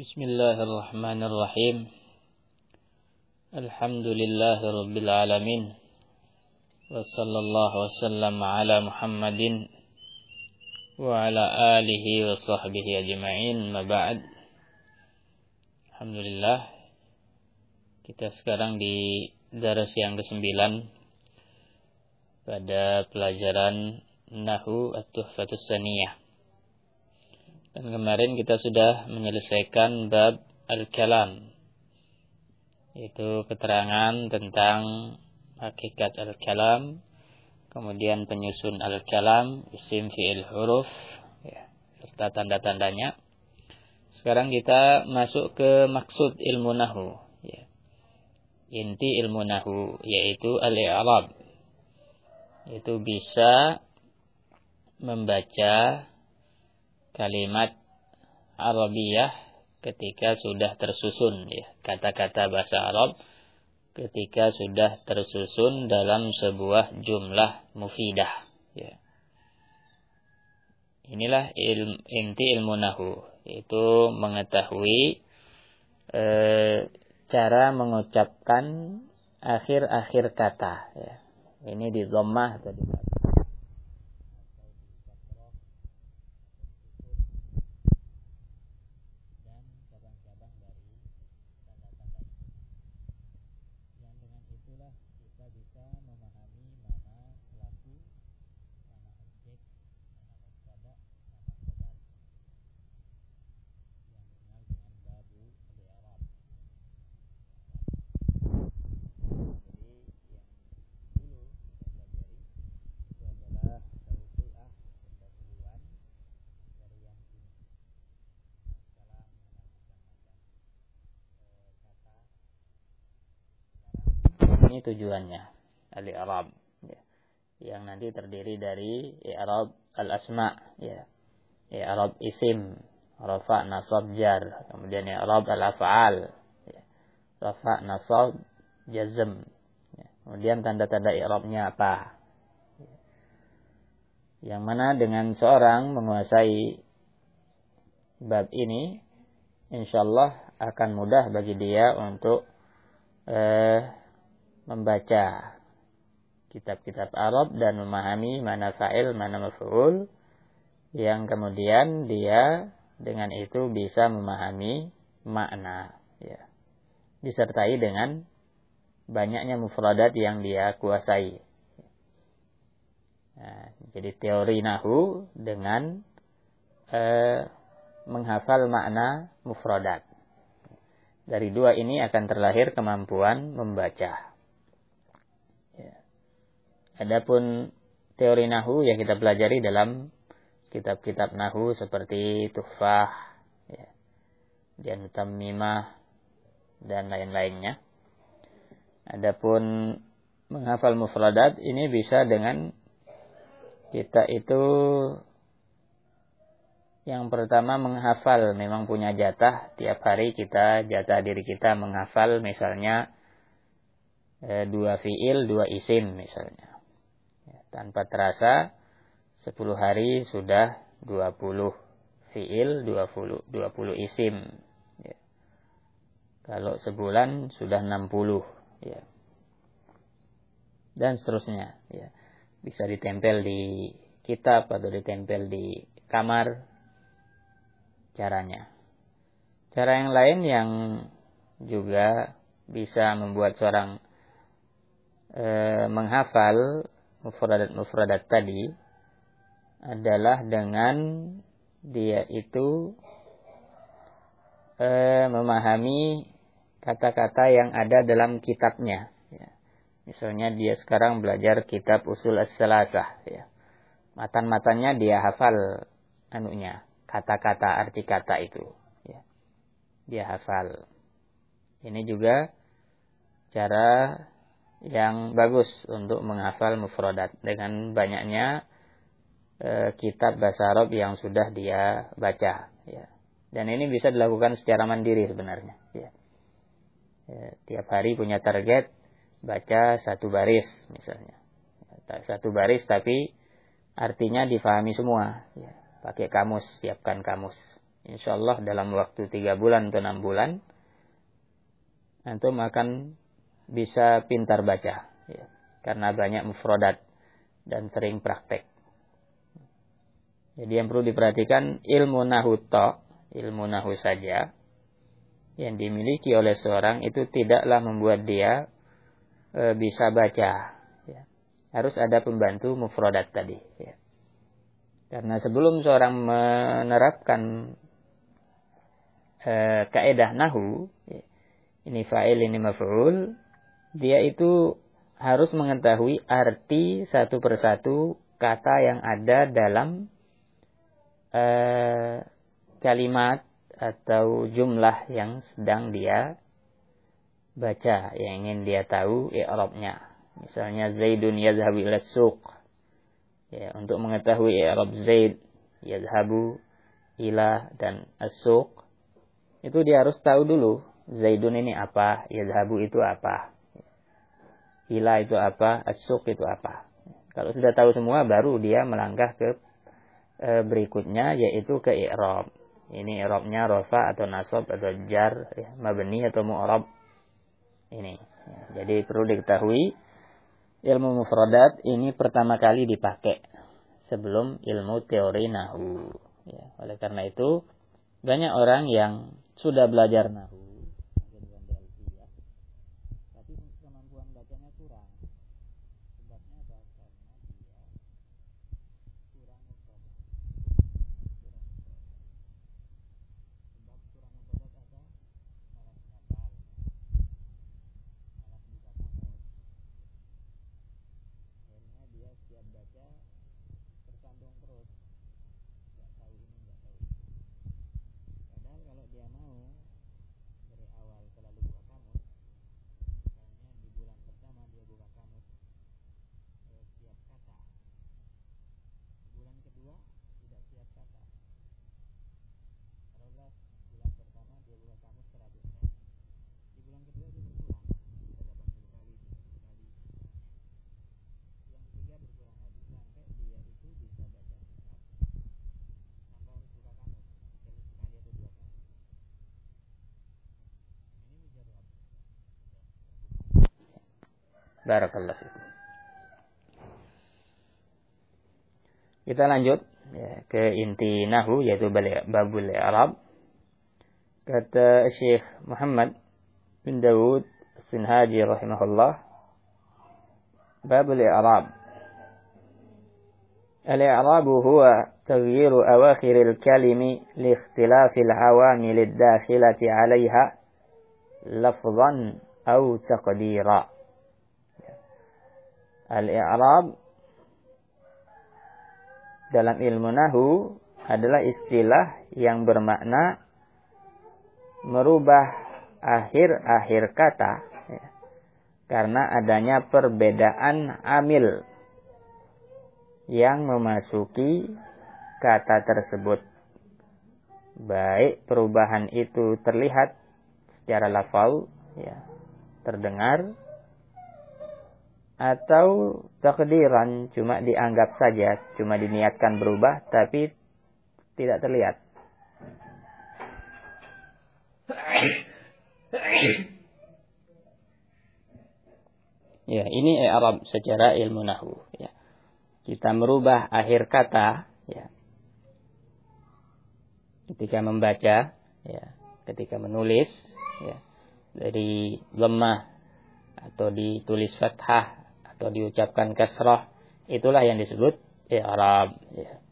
Bismillahirrahmanirrahim. Alhamdulillahirabbil alamin. Wassallallahu wasallam ala Muhammadin wa ala alihi wa sahbihi ajma'in. Ma ba'd. Alhamdulillah, kita sekarang di daras yang ke-9 pada pelajaran Nahwu At-Tuhfatus Tsaniyah. Dan kemarin kita sudah menyelesaikan bab al-kalam, yaitu keterangan tentang hakikat al-kalam, kemudian penyusun al-kalam, isim, fi'il, huruf, serta tanda-tandanya. Sekarang kita masuk ke maksud ilmu nahwu, inti ilmu nahwu, yaitu al-i'rab, yaitu bisa membaca kalimat Arabiyah ketika sudah tersusun, kata-kata bahasa Arab ketika sudah tersusun dalam sebuah jumlah mufidah. Inilah inti ilmu nahwu, itu mengetahui cara mengucapkan akhir-akhir kata. Ini di dhammah atau di ini tujuannya al-i'rab, yang nanti terdiri dari i'rab al-asma, i'rab isim, rafa, nasab, jar, kemudian i'rab al-af'al, rafa, nasab, jazm, kemudian tanda-tanda i'rabnya apa. Yang mana dengan seorang menguasai bab ini, insyaallah akan mudah bagi dia untuk membaca kitab-kitab Arab dan memahami mana fa'il, mana maf'ul, yang kemudian dia dengan itu bisa memahami makna, disertai dengan banyaknya mufradat yang dia kuasai. Nah, jadi teori nahwu dengan menghafal makna mufradat. Dari dua ini akan terlahir kemampuan membaca. Adapun teori nahwu yang kita pelajari dalam kitab-kitab nahwu seperti Tuhfah, dan Tammimah, dan lain-lainnya. Adapun menghafal mufradat ini bisa dengan kita itu yang pertama menghafal, memang punya jatah tiap hari, kita jatah diri kita menghafal misalnya 2 fi'il, 2 isim misalnya. Tanpa terasa 10 hari sudah 20 fi'il, 20 isim. Kalau sebulan sudah 60, dan seterusnya. Bisa ditempel di kitab atau ditempel di kamar caranya. Cara yang lain yang juga bisa membuat seorang menghafal mufradat tadi adalah dengan dia itu memahami kata-kata yang ada dalam kitabnya. Misalnya dia sekarang belajar kitab Usul As-Salasah, matan-matannya dia hafal kata-kata, arti kata itu, dia hafal. Ini juga cara yang bagus untuk menghafal mufradat dengan banyaknya kitab bahasa Arab yang sudah dia baca. Dan ini bisa dilakukan secara mandiri sebenarnya. Tiap hari punya target baca 1 baris misalnya. 1 baris tapi artinya difahami semua. Pakai kamus, siapkan kamus. insyaallah dalam waktu 3 bulan atau 6 bulan antum akan bisa pintar baca, ya, karena banyak mufradat dan sering praktek. Jadi yang perlu diperhatikan ilmu nahwu ilmu nahwu saja yang dimiliki oleh seorang itu tidaklah membuat dia bisa baca. Ya. Harus ada pembantu mufradat tadi. Ya. Karena sebelum seorang menerapkan kaidah nahwu, ya, ini fa'il, ini maf'ul, dia itu harus mengetahui arti satu persatu kata yang ada dalam kalimat atau jumlah yang sedang dia baca, yang ingin dia tahu i'rabnya. Misalnya Zaidun yazhabu ila suq. Ya, untuk mengetahui i'rab Zaid, yazhabu, ila dan as-suq, itu dia harus tahu dulu Zaidun ini apa, yazhabu itu apa, ila itu apa, as-suq itu apa. Kalau sudah tahu semua, baru dia melangkah ke berikutnya, yaitu ke i'rab. Ini i'rabnya rafa atau nasab atau jar, ya, mabni atau mu'rab. Ini. Ya, jadi perlu diketahui ilmu mufradat ini pertama kali dipakai sebelum ilmu teori nahwu. Ya, oleh karena itu banyak orang yang sudah belajar nahwu, tapi kemampuan bacanya kurang. Sebabnya apa? Karena dia kurang mufradat. Sebab kurang mufradat apa? Malas hafal, malas buka kamus. Akhirnya dia setiap baca tersambung terus, nggak tahu ini, nggak tahu itu. Padahal kalau dia mau dari awal selalu buka kamus, misalnya di bulan pertama dia buka kamus setiap kata, bulan kedua tidak setiap kata. Taruhlah bulan pertama dia buka kamus 100 kali, di bulan kedua dia berkurang, bisa 80 kali, 90 kali. Yang ketiga berkurang lagi sampai dia itu bisa baca kitab tanpa harus buka kamus, sekali atau 2 kali. Ini mujarrab. Barakallahu fikum. Kita lanjut, ya, ke inti nahwu, yaitu babul i'rab. Kata Syekh Muhammad bin Dawud As-Sinhaji rahimahullah, babul i'rab. Al-i'rab huwa taghyiru awakhiril kalimi li ikhtilafil awamilid dakhilati 'alayha lafzan aw taqdira. Al-i'rab dalam ilmu nahwu adalah istilah yang bermakna merubah akhir-akhir kata, ya, karena adanya perbedaan amil yang memasuki kata tersebut. Baik perubahan itu terlihat secara lafal, ya, terdengar, atau takdiran, cuma dianggap saja, cuma diniatkan berubah tapi tidak terlihat. Ya, ini i'rab secara ilmu nahwu, ya. Kita merubah akhir kata, ya, ketika membaca, ya, ketika menulis, ya, dari lemah atau ditulis fathah atau diucapkan kasrah, itulah yang disebut i'rab, ya.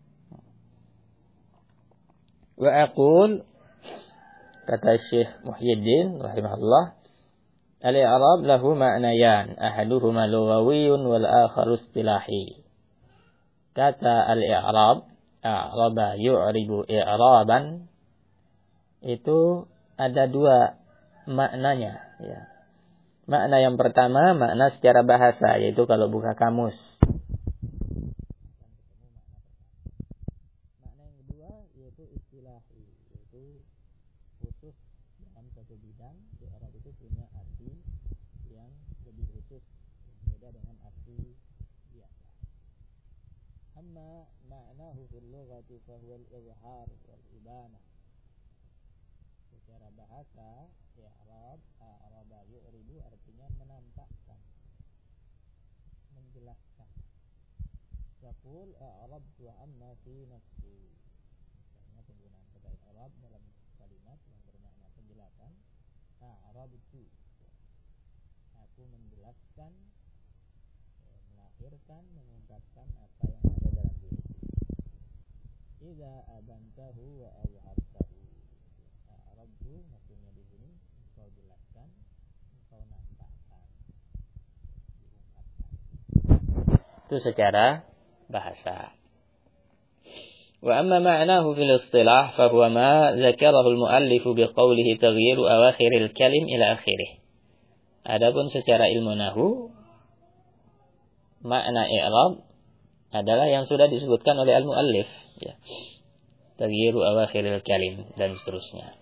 Wa aqul, kata Syekh Muhyiddin rahimahullah, al-i'rab lahu ma'nayan, ahaduhuma lughawiyyun wal akharu istilahi. Kata al-i'rab, a'raba yu'ribu i'raban, itu ada 2 maknanya, ya. Makna yang pertama, makna secara bahasa, yaitu kalau buka kamus. Makna yang kedua yaitu istilahi, yaitu khusus dalam satu bidang. I'rab itu punya arti yang lebih khusus, berbeda dengan arti biasa. Amma ma'nahu fil lughati fa huwa al-izhar wal ibana. secara bahasa i'rab a'raba yu'ribu artinya menampakkan, menjelaskan. Yaqul a'rabtu amma fi nafsi. Karena penggunaan kata i'rab dalam kalimat yang bermakna penjelasan. A'rabtu, aku menjelaskan, melahirkan, mengungkapkan apa yang ada dalam diri. Idza abantahu wa azhartahu. A'rabtu maksudnya di sini engkau jelaskan, engkau nampakkan, diungkapkan. Itu secara bahasa. Wa amma ma'nahu fil istilah fa huwa ma dzakarahu al-muallif biqoulihi taghyiru awakhiril kalim ila akhirih. Adapun secara ilmu nahwu, makna i'rab adalah yang sudah disebutkan oleh al-muallif, ya. Taghyiru awakhiril kalim dan seterusnya.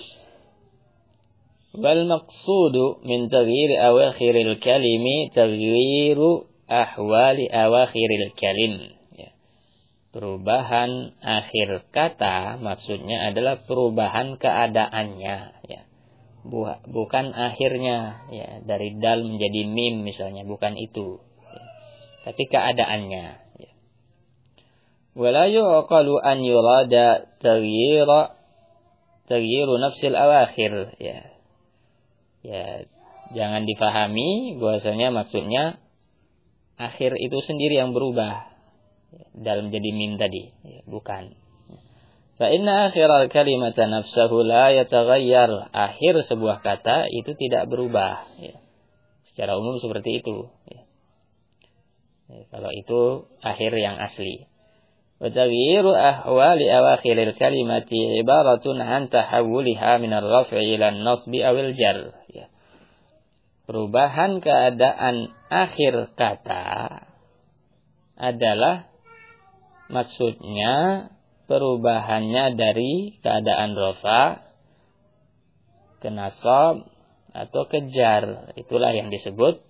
Wal maqsudu min taghyiri awakhiril kalimi taghyiru ahwali awakhiril kalim. Perubahan akhir kata maksudnya adalah perubahan keadaannya, ya. Bukan akhirnya, ya, dari dal menjadi mim misalnya, bukan itu, ya. Tapi keadaannya, ya. Wala yuqalu an yurada taghyiru nafsil awakhir, ya. Ya, jangan difahami bahwasanya maksudnya akhir itu sendiri yang berubah dalam jadi mim tadi, ya, bukan. Fa inna akhiral kalimata nafsahu la yataghayyar. Akhir sebuah kata itu tidak berubah, ya. Secara umum seperti itu, ya. Ya, kalau itu akhir yang asli. Wa taghyiru ahwali awakhiril kalimati ibaratun an tahawwuliha min ar-raf'i ila an-nasbi aw al-jar, ya. Perubahan keadaan akhir kata adalah maksudnya perubahannya dari keadaan rafa ke nasab atau ke jar. Itulah yang disebut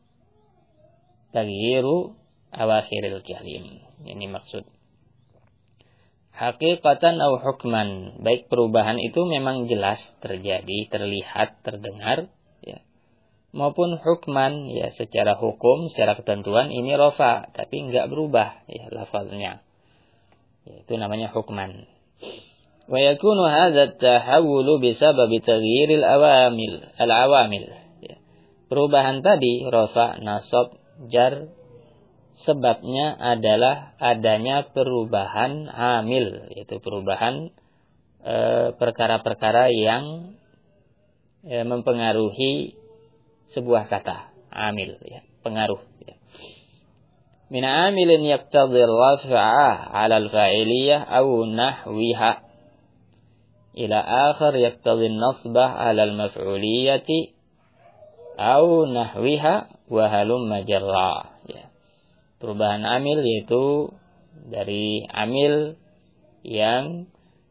taghyiru awakhiril kalim. Ini maksud. Hakikatan atau hukman, baik perubahan itu memang jelas terjadi, terlihat, terdengar, ya. Maupun hukman, ya, secara hukum, secara ketentuan ini rafa, tapi enggak berubah, ya, lafaznya. Itu namanya hukman. Wa yakunu hadza at-tahawul bisababi taghyiril al-awamil. Ya. Perubahan tadi rafa, nasab, jar, sebabnya adalah adanya perubahan amil, yaitu perubahan perkara-perkara yang mempengaruhi sebuah kata, amil, ya, pengaruh, ya. Min amilin yaqtadhi ar-raf'a 'ala al-fa'iliyah aw nahwiha ila akhar yaqtadhi an-nasbah 'ala al-maf'uliyati aw nahwiha wa halumma jarra, ya. Perubahan amil yaitu dari amil yang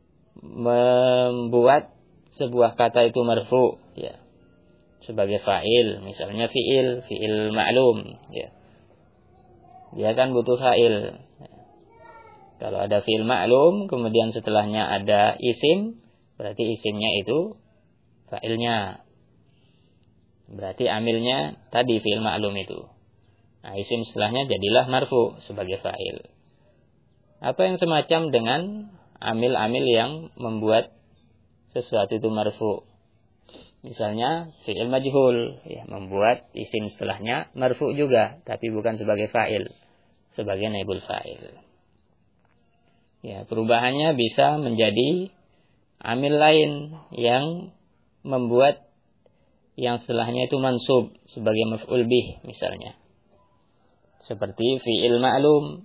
membuat sebuah kata itu marfu, ya, sebagai fa'il, misalnya fi'il ma'lum, ya. Dia kan butuh fa'il. Kalau ada fi'il ma'lum, kemudian setelahnya ada isim, berarti isimnya itu fa'ilnya. Berarti amilnya tadi fi'il ma'lum itu. Nah, isim setelahnya jadilah marfu sebagai fa'il. Apa yang semacam dengan amil-amil yang membuat sesuatu itu marfu? Misalnya fi'il majhul, ya, membuat isim setelahnya marfu juga, tapi bukan sebagai fa'il, sebagai naibul fa'il. Ya, perubahannya bisa menjadi amil lain yang membuat yang setelahnya itu mansub sebagai maf'ul bih misalnya. Seperti fi'il ma'lum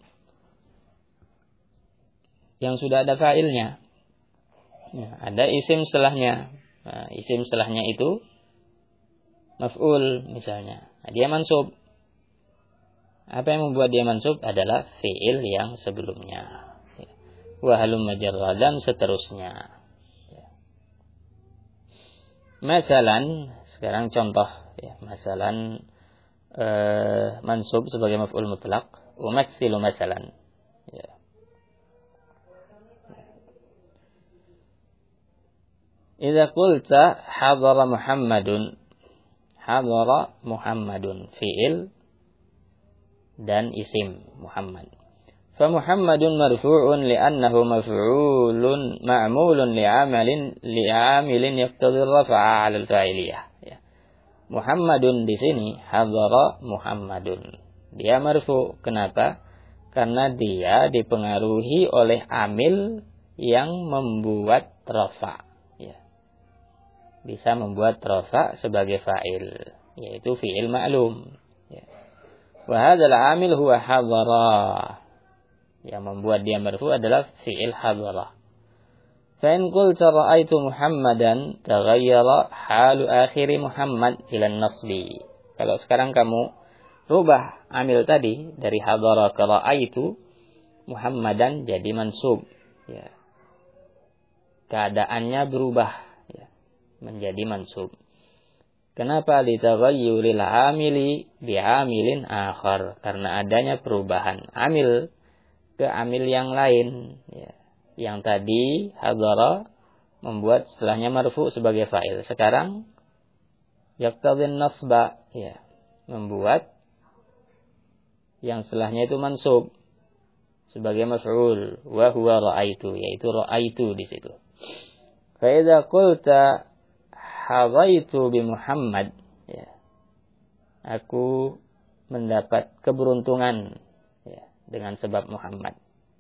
yang sudah ada fa'ilnya. Ya, ada isim setelahnya. Nah, isim setelahnya itu maf'ul misalnya. Nah, dia mansub. Apa yang membuat dia mansub adalah fi'il yang sebelumnya. Ya. Wa halumma jarra dan seterusnya. Ya. Masalan, sekarang contoh, ya, masalan mansub sebagai maf'ul mutlaq, umatsilu masalan. Ya. Idza qulta hadara Muhammadun, hadara Muhammadun fi'il dan isim Muhammad. Fa Muhammadun marfu'un li'annahu maf'ulun ma'mulun li'amilin yaqtadhi ar-raf'a 'ala al-fa'iliyah. Ya. Muhammadun di sini hadara Muhammadun. Dia marfu'. Kenapa? Karena dia dipengaruhi oleh amil yang membuat rafa. Ya. Bisa membuat rafa sebagai fa'il, yaitu fi'il ma'lum. Ya. Wa hadzal amil huwa hadara. Yang membuat dia marfu adalah fi'il hadara. Fa in qulta ra'aitu Muhammadan taghayyara halu akhiri Muhammad ila an-nasbi. Kalau sekarang kamu rubah amil tadi dari hadara ke ra'aitu Muhammadan jadi mansub, ya. Keadaannya berubah, ya, menjadi mansub. Kenapa? Litaghayyuril amili bi'amilin akhar, karena adanya perubahan amil ke amil yang lain, ya. Yang tadi hadara membuat setelahnya marfu sebagai fa'il. Sekarang yaqtadhin nasba, ya, membuat yang setelahnya itu mansub sebagai maf'ul, wa huwa ra'aitu, yaitu ra'aitu di situ. Fa idza qulta hadaitu bi Muhammad, ya, aku mendapat keberuntungan, ya, dengan sebab Muhammad.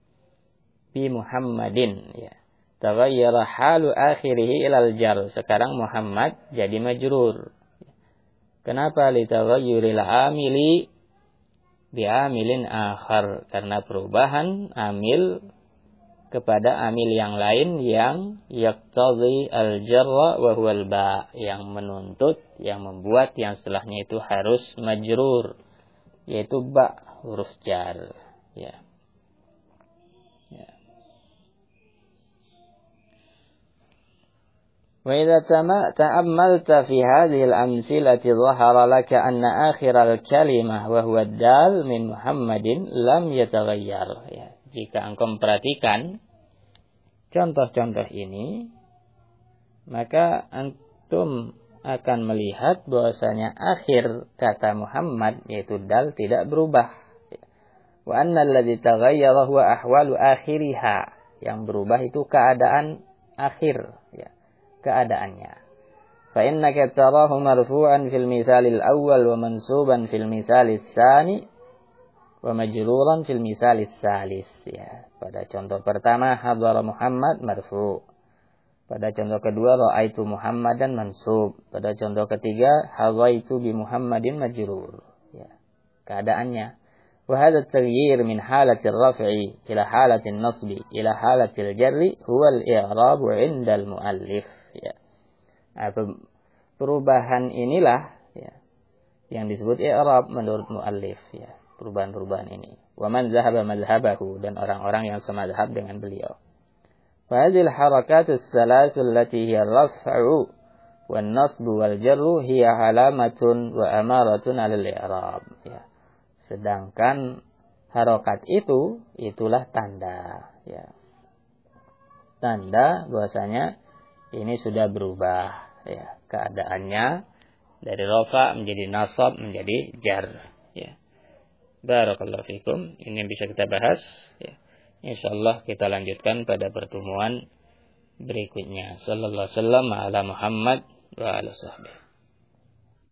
Bi Muhammadin, ya. Taghayyara halu akhirih ilal jar. Sekarang Muhammad jadi majrur. Kenapa? Litaghayyuril amili bi'amilin akhar, karena perubahan amil kepada amil yang lain yang yaqtadhi al-jarra wa huwa al-ba, yang menuntut, yang membuat yang setelahnya itu harus majrur, yaitu ba, huruf jar, ya. Ya. Wa idza ta'ammalta fi hadhihi al-amthilati dhahara laka anna akhir al-kalimah wa huwa ad-dal min Muhammadin lam yataghayyar, ya. Jika engkau memperhatikan contoh-contoh ini, maka antum akan melihat bahwasanya akhir kata Muhammad yaitu dal tidak berubah. Wa anna alladhi taghayyara huwa ahwalu akhiriha, yang berubah itu keadaan akhir, ya, keadaannya. Fa innaka tarahu marfu'an fil misalil awwal wa mansuban fil misalis tsani wa majruran fil misalis salis, ya. Pada contoh pertama hadara Muhammad marfu'. Pada contoh kedua ra'aitu Muhammadan mansub. Pada contoh ketiga hadaitu bi Muhammadin majrur, ya. Keadaannya. Wa hadha at-taghyir min halati ar-raf'i ila halati an-nasbi ila halati al-jarri huwa al-i'rab 'inda al-muallif, ya. Perubahan inilah, ya, yang disebut i'rab menurut muallif, ya. Perubahan-perubahan ini. Wa man zahaba madhhabahu, dan orang-orang yang semadzhab dengan beliau. Fa hadhil harakatus salasu allati hiya ar-raf'u wan nasbu wal jarru hiya alamatun wa amaratun 'ala al-i'rab, ya. Sedangkan harokat itu itulah tanda, ya. Tanda bahwasanya ini sudah berubah, ya, keadaannya dari rafa menjadi nasab menjadi jar, ya. Barakallahu fikum. Ini yang bisa kita bahas, ya. Insyaallah kita lanjutkan pada pertemuan berikutnya. Sallallahu alaihi wasallam ala Muhammad wa ala sahbihi.